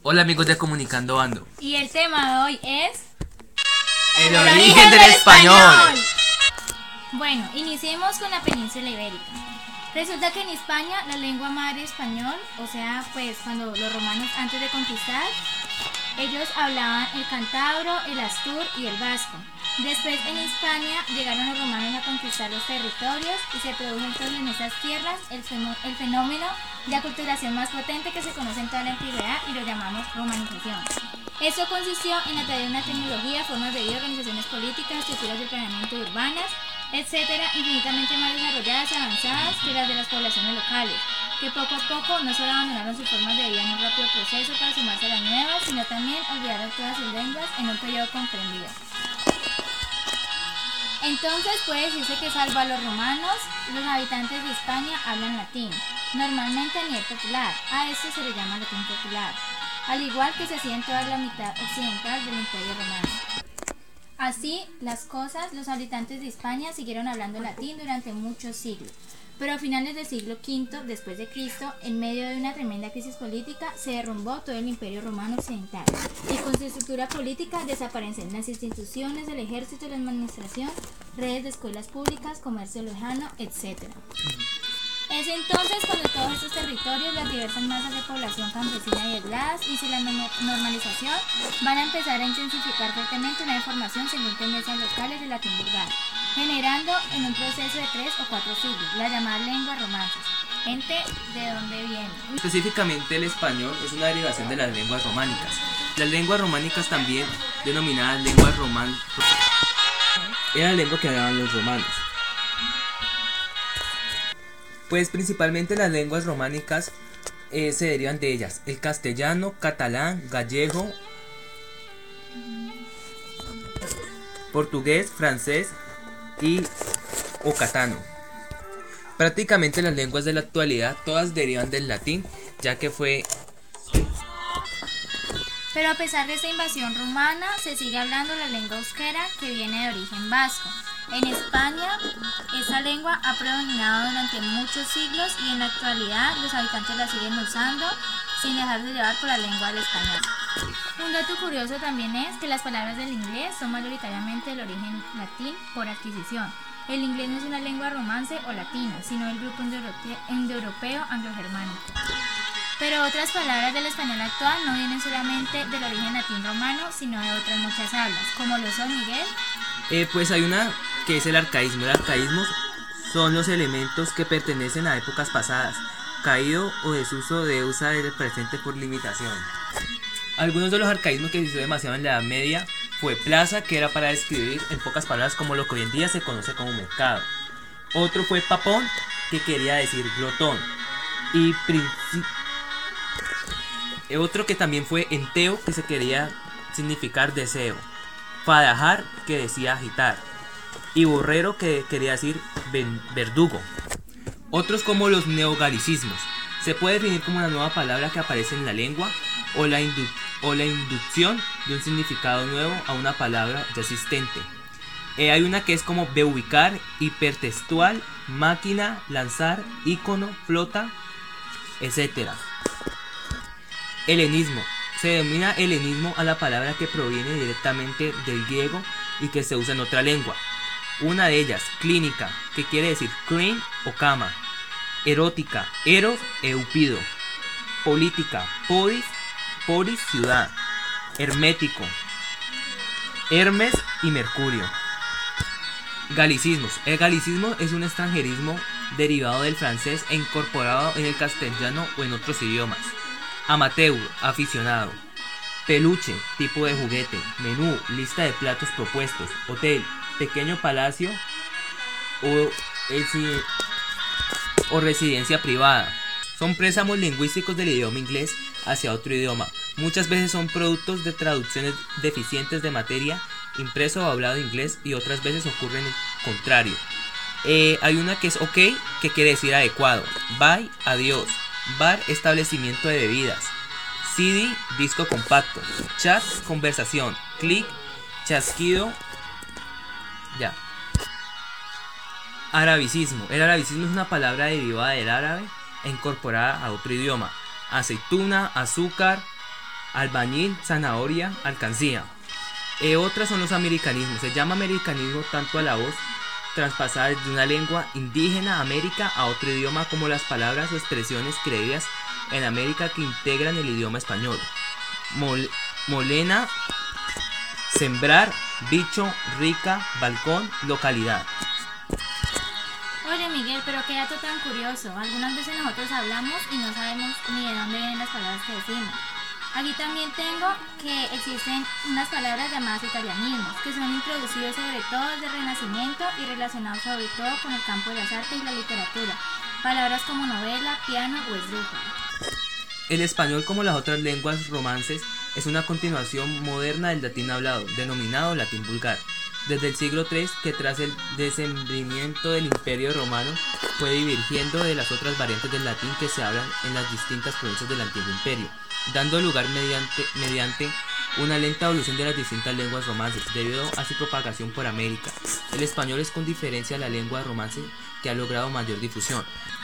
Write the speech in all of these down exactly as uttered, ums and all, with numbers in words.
Hola amigos de Comunicando Ando. Y el tema de hoy es El, el origen, origen del, del español. español. Bueno, iniciemos con la península ibérica. Resulta que en España la lengua madre español, o sea, pues cuando los romanos antes de conquistar, ellos hablaban el cántabro, el astur y el vasco. Después en España llegaron los romanos a conquistar los territorios y se produjo entonces en esas tierras el, el fenómeno de aculturación más potente que se conoce en toda la antigüedad y lo llamamos romanización. Esto consistió en atraer una tecnología, formas de vida, organizaciones políticas, estructuras de planeamiento urbanas, etcétera, infinitamente más desarrolladas y avanzadas que las de las poblaciones locales, que poco a poco no solo abandonaron sus formas de vida en un rápido proceso para sumarse a las nuevas, sino también olvidaron todas sus lenguas en un periodo comprendido. Entonces puede decirse que salvo a los romanos, los habitantes de España hablan latín, normalmente a nivel popular. A esto se le llama latín popular, al igual que se hacía en toda la mitad occidental del Imperio Romano. Así las cosas, los habitantes de España siguieron hablando latín durante muchos siglos, pero a finales del siglo quinto después de Cristo, en medio de una tremenda crisis política, se derrumbó todo el Imperio Romano Occidental y con su estructura política desaparecen las instituciones del ejército, la administración, redes de escuelas públicas, comercio lejano, etcétera. Es entonces cuando todos estos territorios, las diversas masas de población campesina y aisladas y sin la normalización van a empezar a intensificar fuertemente una información según tendencias locales de latín vulgar, generando en un proceso de tres o cuatro siglos la llamada lengua romances. Gente, ¿de dónde viene? Específicamente el español es una derivación de las lenguas románicas. Las lenguas románicas, también denominadas lenguas romanas, era la lengua que hablaban los romanos. Pues principalmente las lenguas románicas eh, se derivan de ellas: el castellano, catalán, gallego, portugués, francés y ocatano. Prácticamente las lenguas de la actualidad todas derivan del latín, ya que fue... Pero a pesar de esta invasión romana, se sigue hablando la lengua euskera, que viene de origen vasco. En España, esa lengua ha predominado durante muchos siglos y en la actualidad los habitantes la siguen usando sin dejarse llevar por la lengua del español. Un dato curioso también es que las palabras del inglés son mayoritariamente del origen latín por adquisición. El inglés no es una lengua romance o latina, sino el grupo indoeuropeo anglo-germánico. Pero otras palabras del español actual no vienen solamente del origen latín romano, sino de otras muchas hablas, como lo son, Miguel. Eh, pues hay una que es el arcaísmo. El arcaísmo son los elementos que pertenecen a épocas pasadas, caído o desuso de usar el presente por limitación. Algunos de los arcaísmos que se usó demasiado en la Edad Media fue plaza, que era para describir en pocas palabras como lo que hoy en día se conoce como mercado. Otro fue papón, que quería decir glotón. Y princi- otro que también fue enteo, que se quería significar deseo. Fadajar, que decía agitar. Y borrero, que quería decir verdugo. Otros como los neogalicismos. Se puede definir como una nueva palabra que aparece en la lengua o la, indu- o la inducción de un significado nuevo a una palabra ya existente. Eh, hay una que es como beubicar, hipertextual, máquina, lanzar, ícono, flota, etcétera. Helenismo. Se denomina helenismo a la palabra que proviene directamente del griego y que se usa en otra lengua. Una de ellas, clínica, que quiere decir crane o cama. Erótica, eros, eupido. Política, polis, polis, ciudad. Hermético, Hermes y Mercurio. Galicismos. El galicismo es un extranjerismo derivado del francés e incorporado en el castellano o en otros idiomas. Amateur, aficionado. Peluche, tipo de juguete. Menú, lista de platos propuestos. Hotel, pequeño palacio o, esi- o residencia privada. Son préstamos lingüísticos del idioma inglés hacia otro idioma. Muchas veces son productos de traducciones deficientes de materia, impreso o hablado en inglés, y otras veces ocurre en el contrario. Eh, hay una que es ok, que quiere decir adecuado. Bye, adiós. Bar, establecimiento de bebidas. C D, disco compacto. Chat, conversación. Click, chasquido. Ya. Arabicismo. El arabicismo es una palabra derivada del árabe e incorporada a otro idioma. Aceituna, azúcar, albañil, zanahoria, alcancía. E otras son los americanismos. Se llama americanismo tanto a la voz traspasada de una lengua indígena América a otro idioma, como las palabras o expresiones creídas en América que integran el idioma español. Mol, molena, sembrar, bicho, rica, balcón, localidad. Oye Miguel, pero qué dato tan curioso. Algunas veces nosotros hablamos y no sabemos ni de dónde vienen las palabras que decimos. Aquí también tengo que existen unas palabras llamadas italianismos, que son introducidos sobre todo desde el Renacimiento y relacionados sobre todo con el campo de las artes y la literatura. Palabras como novela, piano o esdrújula. El español, como las otras lenguas romances, es una continuación moderna del latín hablado, denominado latín vulgar. Desde el siglo tercero, que tras el descendimiento del Imperio Romano, fue divergiendo de las otras variantes del latín que se hablan en las distintas provincias del antiguo imperio, dando lugar mediante, mediante una lenta evolución de las distintas lenguas romances, debido a su propagación por América. El español es con diferencia la lengua romance que ha logrado mayor difusión.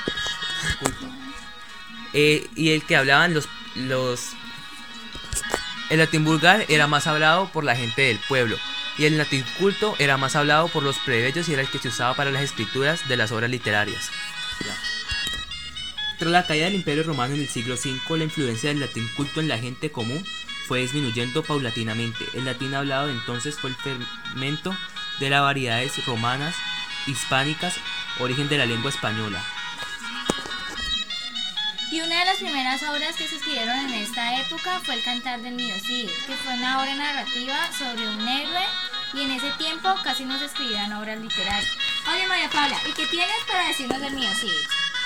Eh, y el que hablaban los, los... El latín vulgar era más hablado por la gente del pueblo, y el latín culto era más hablado por los plebeyos y era el que se usaba para las escrituras de las obras literarias. Ya. Tras la caída del Imperio Romano en el siglo cinco, la influencia del latín culto en la gente común fue disminuyendo paulatinamente. El latín hablado entonces fue el fermento de las variedades romanas, hispánicas, origen de la lengua española. Y una de las primeras obras que se escribieron en esta época fue el Cantar del Mío Cid, que fue una obra narrativa sobre un héroe, y en ese tiempo casi no se escribían obras literarias. Oye María Paula, ¿y qué tienes para decirnos del Mío Cid?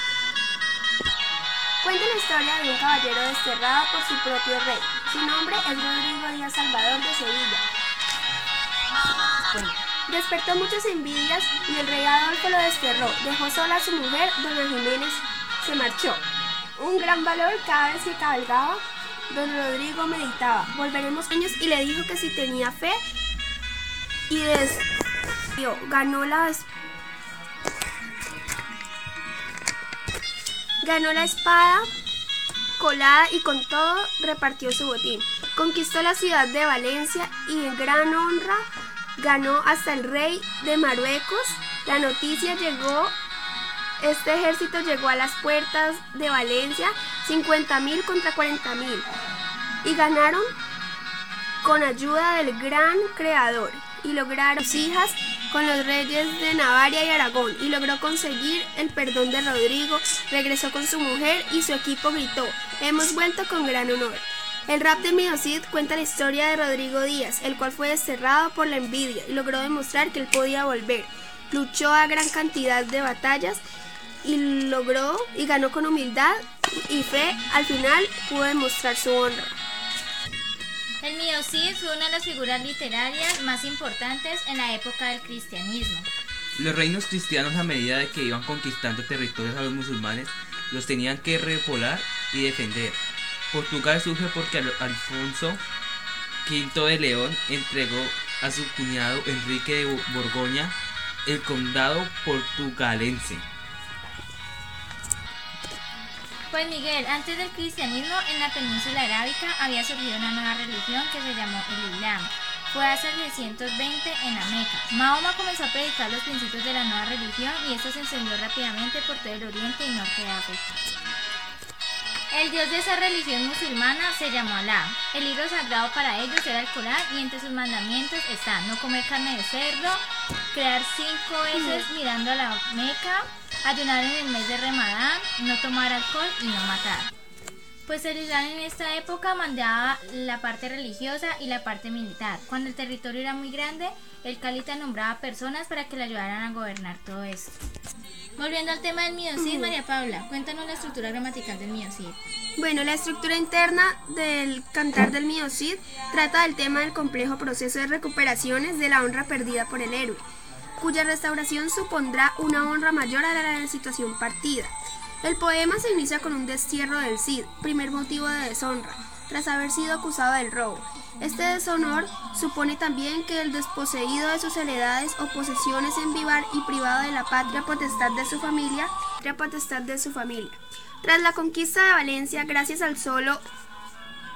Cuenta la historia de un caballero desterrado por su propio rey. Su nombre es Rodrigo Díaz Salvador de Sevilla. Bueno, despertó muchas envidias y el rey Adolfo lo desterró. Dejó sola a su mujer, doña Jiménez se marchó. Un gran valor cada vez que cabalgaba, don Rodrigo meditaba. Volveremos años y le dijo que si tenía fe y des... ganó la ganó la espada colada y con todo repartió su botín. Conquistó la ciudad de Valencia y en gran honra ganó hasta el rey de Marruecos. La noticia llegó. Este ejército llegó a las puertas de Valencia, cincuenta mil contra cuarenta mil, y ganaron con ayuda del gran creador, y lograron sus hijas con los reyes de Navarra y Aragón, y logró conseguir el perdón de Rodrigo. Regresó con su mujer y su equipo gritó: hemos vuelto con gran honor. El rap de Mío Cid cuenta la historia de Rodrigo Díaz, el cual fue desterrado por la envidia y logró demostrar que él podía volver. Luchó a gran cantidad de batallas y logró y ganó con humildad y fe. Al final pudo demostrar su honra. El Mío Cid fue una de las figuras literarias más importantes en la época del cristianismo. Los reinos cristianos, a medida de que iban conquistando territorios a los musulmanes, los tenían que repoblar y defender. Portugal surge porque Al- Alfonso quinto de León entregó a su cuñado Enrique de Borgoña el condado portugalense. Pues Miguel, antes del cristianismo en la península arábica había surgido una nueva religión que se llamó el Islam. Fue hace seiscientos veinte en la Meca. Mahoma comenzó a predicar los principios de la nueva religión y esto se extendió rápidamente por todo el oriente y norte de África. El dios de esa religión musulmana se llamó Alá. El libro sagrado para ellos era el Corán y entre sus mandamientos están no comer carne de cerdo, crear cinco veces mirando a la Meca, ayunar en el mes de Ramadán, no tomar alcohol y no matar. Pues el Islam en esta época mandaba la parte religiosa y la parte militar. Cuando el territorio era muy grande, el califa nombraba personas para que le ayudaran a gobernar todo esto. Volviendo al tema del Mío Cid, María Paula, cuéntanos la estructura gramatical del Mío Cid. Bueno, la estructura interna del Cantar del Mío Cid trata del tema del complejo proceso de recuperaciones de la honra perdida por el héroe, cuya restauración supondrá una honra mayor a la de la situación partida. El poema se inicia con un destierro del Cid, primer motivo de deshonra, tras haber sido acusado del robo. Este deshonor supone también que el desposeído de sus heredades o posesiones en vivar y privado de la patria potestad de su familia, patria potestad de su familia. Tras la conquista de Valencia, gracias al solo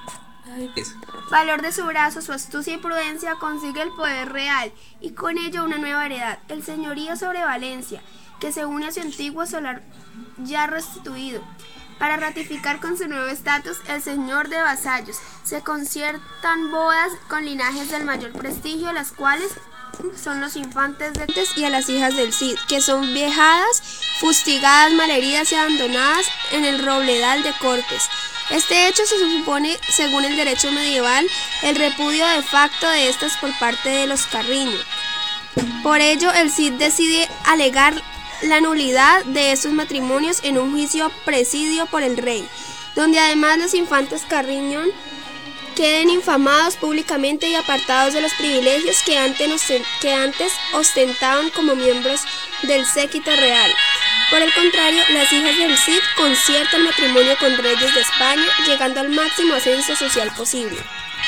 Valor de su brazo, su astucia y prudencia consigue el poder real y con ello una nueva heredad, el señorío sobre Valencia, que se une a su antiguo solar ya restituido. Para ratificar con su nuevo estatus el señor de vasallos, se conciertan bodas con linajes del mayor prestigio, las cuales son los infantes de y a las hijas del Cid, que son vejadas, fustigadas, malheridas y abandonadas en el robledal de Cortes. Este hecho se supone, según el derecho medieval, el repudio de facto de estas por parte de los Carriño. Por ello, el Cid decide alegar la nulidad de estos matrimonios en un juicio presidido por el rey, donde además los infantes Carriñón queden infamados públicamente y apartados de los privilegios que antes, que antes ostentaban como miembros del séquito real. Por el contrario, las hijas del Cid conciertan matrimonio con reyes de España, llegando al máximo ascenso social posible.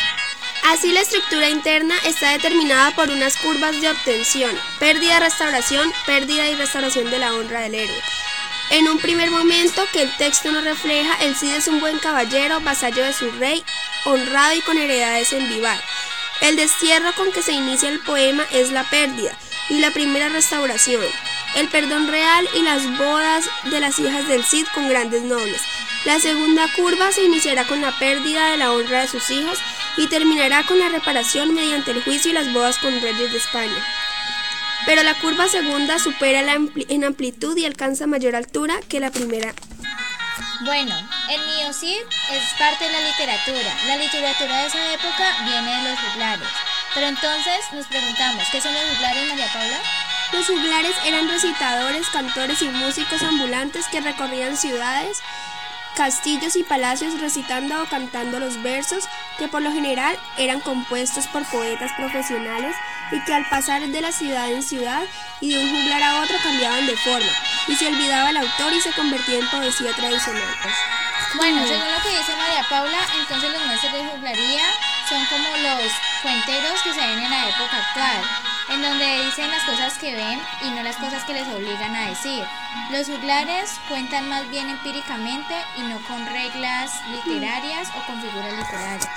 Así, la estructura interna está determinada por unas curvas de obtención: pérdida, restauración, pérdida y restauración de la honra del héroe. En un primer momento, que el texto nos refleja, el Cid es un buen caballero, vasallo de su rey, honrado y con heredades en vivar. El destierro con que se inicia el poema es la pérdida y la primera restauración, el perdón real y las bodas de las hijas del Cid con grandes nobles. La segunda curva se iniciará con la pérdida de la honra de sus hijas y terminará con la reparación mediante el juicio y las bodas con reyes de España. Pero la curva segunda supera la ampli- en amplitud y alcanza mayor altura que la primera. Bueno, el mío Cid es parte de la literatura. La literatura de esa época viene de los juglares. Pero entonces nos preguntamos, ¿qué son los juglares, María Paula? Los juglares eran recitadores, cantores y músicos ambulantes que recorrían ciudades, castillos y palacios recitando o cantando los versos, que por lo general eran compuestos por poetas profesionales y que al pasar de la ciudad en ciudad y de un juglar a otro cambiaban de forma y se olvidaba el autor y se convertía en poesía tradicional. Bueno, según lo que dice María Paula, entonces los maestros de juglaría son como los cuenteros que se ven en la época actual, en donde dicen las cosas que ven y no las cosas que les obligan a decir. Los juglares cuentan más bien empíricamente y no con reglas literarias o con figuras literarias.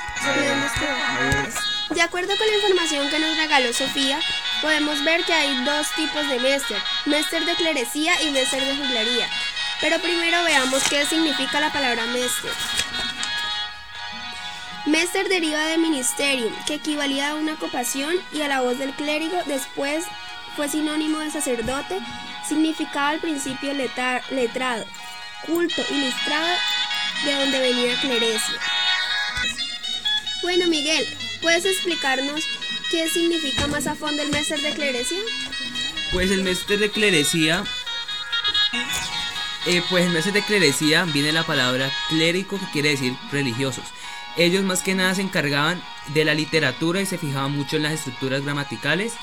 De acuerdo con la información que nos regaló Sofía, podemos ver que hay dos tipos de méster, méster de clerecía y méster de juglaría. Pero primero veamos qué significa la palabra méster. Méster deriva de ministerium, que equivalía a una ocupación, y a la voz del clérigo, después fue sinónimo de sacerdote, significaba al principio letar, letrado, culto, ilustrado, de donde venía clerecia. Bueno, Miguel, ¿puedes explicarnos qué significa más a fondo el méster de clerecía? Pues el méster de clerecía, eh, pues el méster de clerecía viene de la palabra clérigo, que quiere decir religiosos. Ellos más que nada se encargaban de la literatura y se fijaban mucho en las estructuras gramaticales,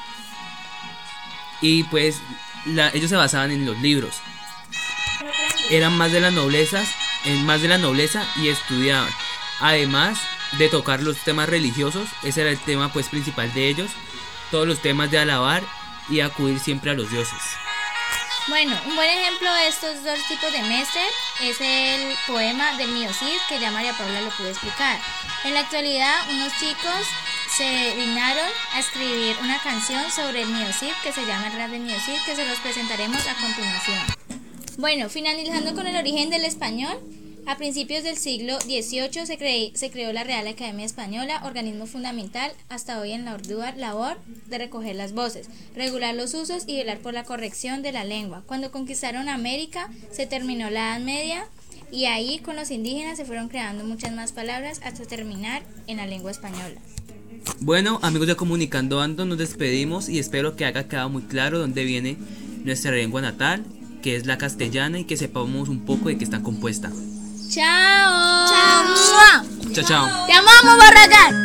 y pues la, ellos se basaban en los libros. Eran más de las noblezas, en más de la nobleza y estudiaban. Además de tocar los temas religiosos, ese era el tema pues principal de ellos, todos los temas de alabar y acudir siempre a los dioses. Bueno, un buen ejemplo de estos dos tipos de méster es el poema del mío Cid, que ya María Paula lo pudo explicar. En la actualidad, unos chicos se dignaron a escribir una canción sobre el mío Cid que se llama El rap del mío Cid, que se los presentaremos a continuación. Bueno, finalizando con el origen del español, a principios del siglo dieciocho se, cre se creó la Real Academia Española, organismo fundamental hasta hoy en la ardua labor de recoger las voces, regular los usos y velar por la corrección de la lengua. Cuando conquistaron América se terminó la Edad Media y ahí con los indígenas se fueron creando muchas más palabras hasta terminar en la lengua española. Bueno, amigos de Comunicando Ando, nos despedimos y espero que haya quedado muy claro dónde viene nuestra lengua natal, que es la castellana, y que sepamos un poco de qué está compuesta. ¡Chao! ¡Chao! Chao, chao. ¡Te amamos, Barragán!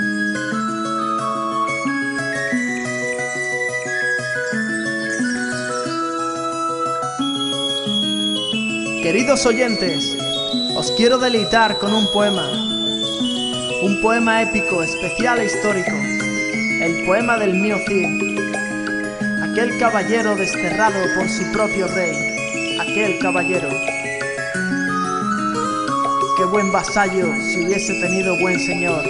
Queridos oyentes, os quiero deleitar con un poema, un poema épico, especial e histórico, el poema del mío Cid, aquel caballero desterrado por su propio rey, aquel caballero qué buen vasallo si hubiese tenido buen señor.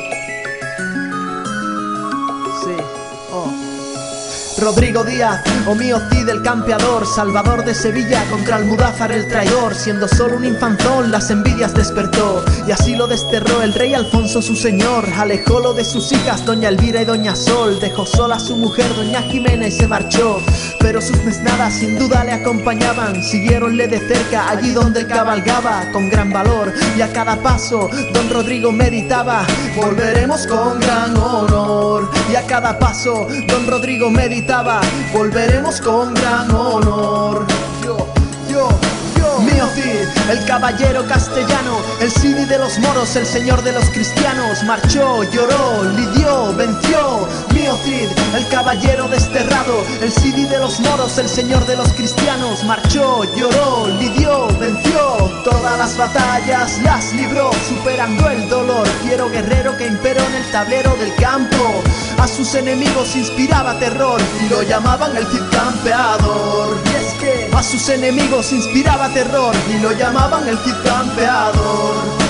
Sí, oh. Rodrigo Díaz, o mío Cid el campeador, salvador de Sevilla contra Almudafar el traidor. Siendo solo un infanzón las envidias despertó, y así lo desterró el rey Alfonso su señor. Alejólo de sus hijas doña Elvira y doña Sol, dejó sola a su mujer doña Jimena y se marchó. Pero sus mesnadas sin duda le acompañaban, siguiéronle de cerca allí donde cabalgaba con gran valor, y a cada paso don Rodrigo meditaba: volveremos con gran honor. Y a cada paso don Rodrigo meditaba: volveremos con gran honor. Yo, yo, yo. Mío Cid, el caballero castellano, el Sidi de los moros, el señor de los cristianos, marchó, lloró, lidió, venció. Mío Cid, el caballero desterrado, el Sidi de los moros, el señor de los cristianos, marchó, lloró, lidió, venció. Todas las batallas las libró, superando el dolor, fiero guerrero que imperó en el tablero del campo. A sus enemigos inspiraba terror y lo llamaban el Cid campeador. Y es que a sus enemigos inspiraba terror y lo llamaban el Cid campeador.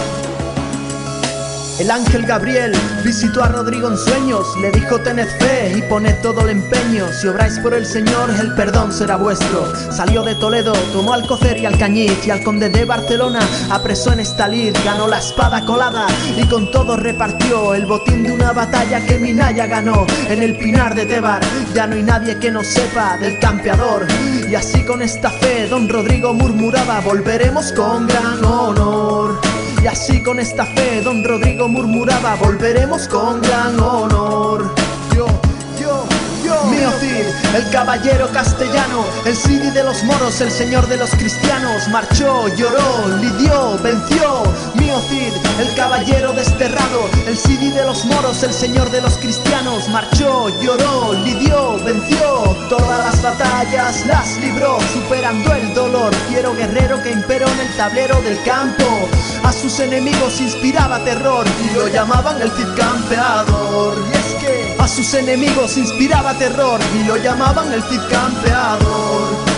El ángel Gabriel visitó a Rodrigo en sueños, le dijo: tened fe y poned todo el empeño, si obráis por el Señor el perdón será vuestro. Salió de Toledo, tomó Alcocer y Alcañiz, y al conde de Barcelona apresó en esta lid. Ganó la espada colada y con todo repartió el botín de una batalla que Minaya ganó en el Pinar de Tébar. Ya no hay nadie que no sepa del campeador, y así con esta fe don Rodrigo murmuraba: volveremos con gran honor. Y así con esta fe don Rodrigo murmuraba: volveremos con gran honor. Yo, yo, yo. Mío Cid, el caballero castellano, el Sidi de los moros, el señor de los cristianos, marchó, lloró, lidió, venció. Mío Cid, el caballero desterrado, el Sidi de los moros, el señor de los cristianos, marchó, lloró, lidió, venció. Todas las batallas las libró, superando el dolor, fiero guerrero que imperó en el tablero del campo. A sus enemigos inspiraba terror y lo llamaban el Cid campeador. Y es que a sus enemigos inspiraba terror y lo llamaban el Cid campeador.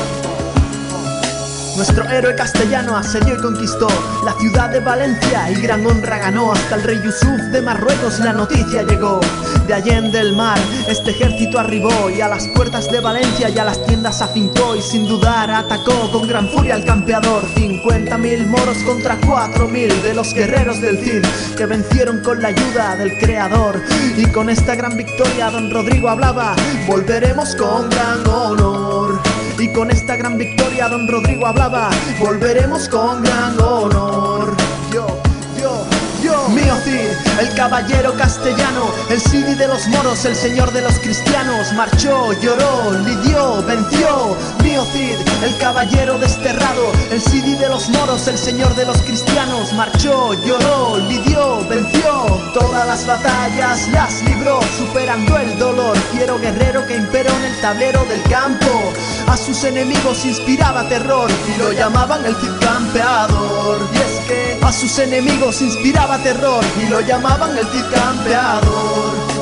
Nuestro héroe castellano asedió y conquistó la ciudad de Valencia y gran honra ganó. Hasta el rey Yusuf de Marruecos la noticia llegó. De Allende el mar este ejército arribó, y a las puertas de Valencia y a las tiendas afincó, y sin dudar atacó con gran furia al campeador. Cincuenta mil moros contra cuatro mil de los guerreros del Cid, que vencieron con la ayuda del creador. Y con esta gran victoria don Rodrigo hablaba: volveremos con gran honor. Y con esta gran victoria don Rodrigo hablaba: volveremos con gran honor. Yo, yo, yo. Mío Cid, el caballero castellano, el Sidi de los moros, el señor de los cristianos, marchó, lloró, lidió, venció. Mío Cid, el caballero desterrado, el Sidi de los moros, el señor de los cristianos, marchó, lloró, lidió, venció. Todas las batallas las libró, superando el dolor, fiero guerrero que imperó en el tablero del campo. A sus enemigos inspiraba terror y lo llamaban el Cid campeador. Y es que a sus enemigos inspiraba terror y lo llamaban el Cid campeador.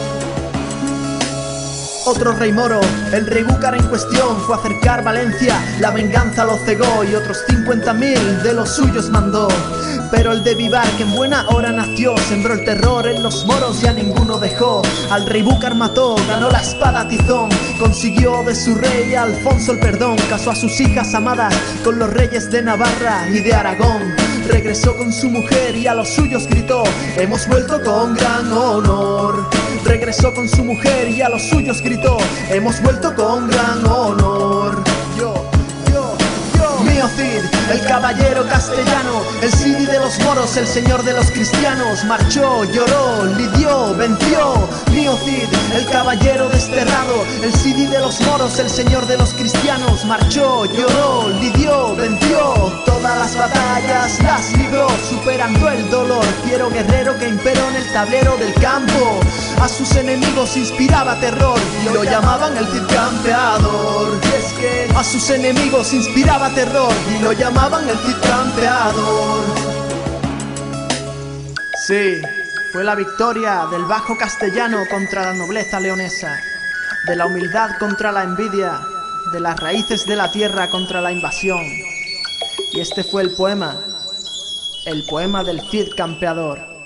Otro rey moro, el rey Búcar en cuestión, fue a acercar Valencia, la venganza lo cegó y otros cincuenta mil de los suyos mandó. Pero el de Vivar, que en buena hora nació, sembró el terror en los moros y a ninguno dejó. Al rey Búcar mató, ganó la espada Tizón, consiguió de su rey Alfonso el perdón, casó a sus hijas amadas con los reyes de Navarra y de Aragón. Regresó con su mujer y a los suyos gritó: hemos vuelto con gran honor. Regresó con su mujer y a los suyos gritó: hemos vuelto con gran honor. Yo, yo, yo. Mío Cid, el caballero castellano, el Sidi de los moros, el señor de los cristianos, marchó, lloró, lidió, venció. Mío Cid, el caballero desterrado, el Sidi de los moros, el señor de los cristianos, marchó, lloró, lidió, venció. Todas las batallas las libró, superando el dolor, fiero guerrero que imperó en el tablero del campo. A sus enemigos inspiraba terror y lo llamaban el Cid campeador. Y es que a sus enemigos inspiraba terror y lo llamaban el Cid campeador. Sí, fue la victoria del bajo castellano contra la nobleza leonesa, de la humildad contra la envidia, de las raíces de la tierra contra la invasión. Y este fue el poema el poema del Cid campeador.